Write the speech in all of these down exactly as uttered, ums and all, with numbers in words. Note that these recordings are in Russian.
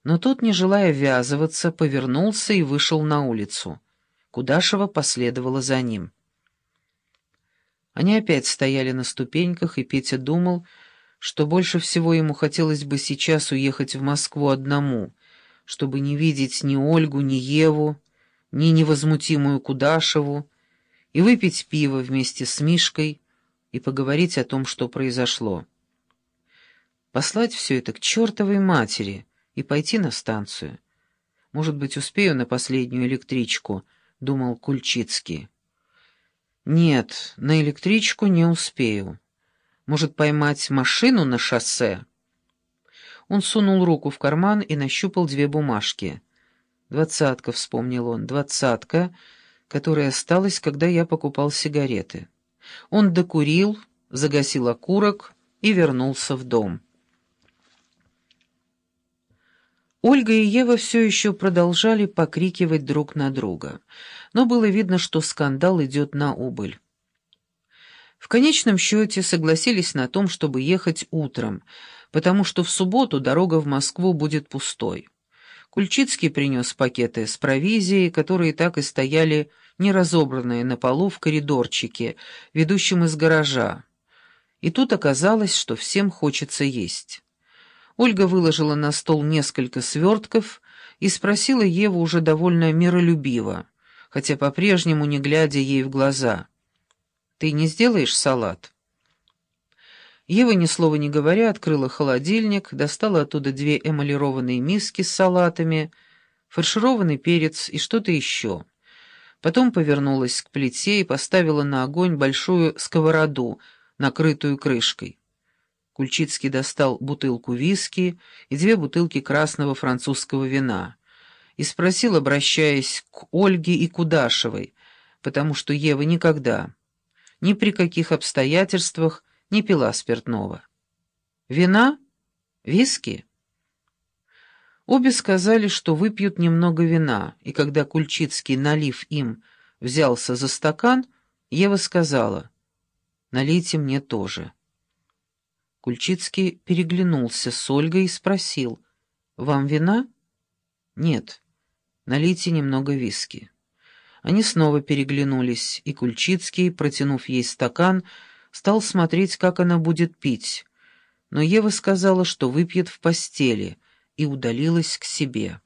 Но тот, не желая ввязываться, повернулся и вышел на улицу. Кудашева последовала за ним. Они опять стояли на ступеньках, и Петя думал, что больше всего ему хотелось бы сейчас уехать в Москву одному, чтобы не видеть ни Ольгу, ни Еву, ни невозмутимую Кудашеву, и выпить пиво вместе с Мишкой и поговорить о том, что произошло. Послать все это к чертовой матери и пойти на станцию. Может быть, успею на последнюю электричку, — думал Кульчицкий. Нет, на электричку не успею. Может, поймать машину на шоссе? Он сунул руку в карман и нащупал две бумажки. «Двадцатка», — вспомнил он, — «двадцатка, которая осталась, когда я покупал сигареты». Он докурил, загасил окурок и вернулся в дом. Ольга и Ева все еще продолжали покрикивать друг на друга, но было видно, что скандал идет на убыль. В конечном счете согласились на том, чтобы ехать утром, потому что в субботу дорога в Москву будет пустой. Кульчицкий принес пакеты с провизией, которые так и стояли неразобранные на полу в коридорчике, ведущем из гаража. И тут оказалось, что всем хочется есть. Ольга выложила на стол несколько свертков и спросила Еву уже довольно миролюбиво, хотя по-прежнему не глядя ей в глаза: «Ты не сделаешь салат?» Ева, ни слова не говоря, открыла холодильник, достала оттуда две эмалированные миски с салатами, фаршированный перец и что-то еще. Потом повернулась к плите и поставила на огонь большую сковороду, накрытую крышкой. Кульчицкий достал бутылку виски и две бутылки красного французского вина и спросил, обращаясь к Ольге и Кудашевой, потому что Ева никогда, ни при каких обстоятельствах не пила спиртного: «Вина? Виски?» Обе сказали, что выпьют немного вина, и когда Кульчицкий, налив им, взялся за стакан, Ева сказала: «Налейте мне тоже». Кульчицкий переглянулся с Ольгой и спросил: «Вам вина?» «Нет, налейте немного виски». Они снова переглянулись, и Кульчицкий, протянув ей стакан, стал смотреть, как она будет пить. Но Ева сказала, что выпьет в постели, и удалилась к себе.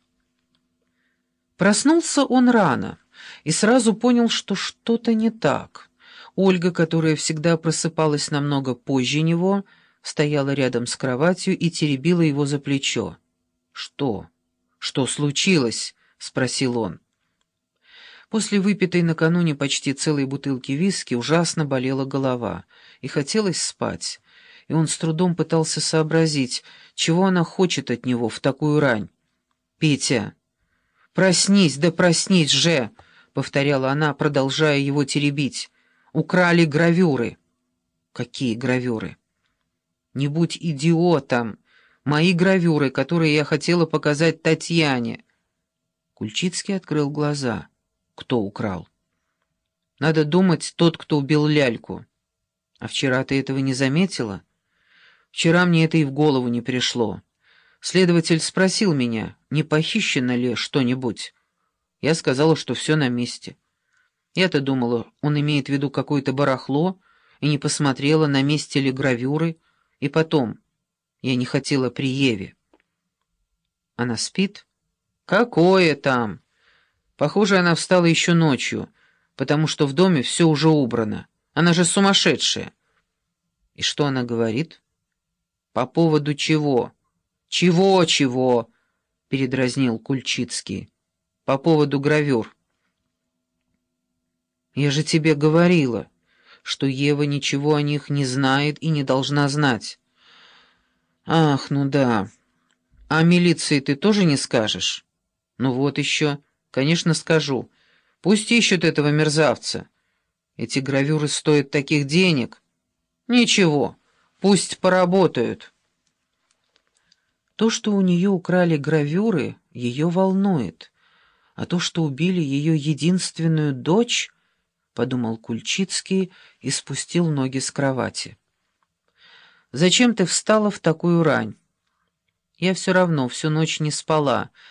Проснулся он рано и сразу понял, что что-то не так. Ольга, которая всегда просыпалась намного позже него, стояла рядом с кроватью и теребила его за плечо. «Что? Что случилось?» — спросил он. После выпитой накануне почти целой бутылки виски ужасно болела голова, и хотелось спать, и он с трудом пытался сообразить, чего она хочет от него в такую рань. «Петя, проснись, да проснись же!» — повторяла она, продолжая его теребить. «Украли гравюры». «Какие гравюры?» «Не будь идиотом! Мои гравюры, которые я хотела показать Татьяне». Кульчицкий открыл глаза. «Кто украл?» «Надо думать, тот, кто убил ляльку». «А вчера ты этого не заметила?» «Вчера мне это и в голову не пришло. Следователь спросил меня, не похищено ли что-нибудь. Я сказала, что все на месте. Я-то думала, он имеет в виду какое-то барахло, и не посмотрела, на месте ли гравюры. И потом, я не хотела при Еве». «Она спит?» «Какое там? Похоже, она встала еще ночью, потому что в доме все уже убрано. Она же сумасшедшая». «И что она говорит?» «По поводу чего?» «Чего-чего?» — передразнил Кульчицкий. «По поводу гравюр». «Я же тебе говорила, что Ева ничего о них не знает и не должна знать». «Ах, ну да. А милиции ты тоже не скажешь?» «Ну вот еще. Конечно, скажу. Пусть ищут этого мерзавца. Эти гравюры стоят таких денег». «Ничего, пусть поработают». То, что у нее украли гравюры, ее волнует, а то, что убили ее единственную дочь, — подумал Кульчицкий и спустил ноги с кровати. «Зачем ты встала в такую рань?» Я все равно всю ночь не спала,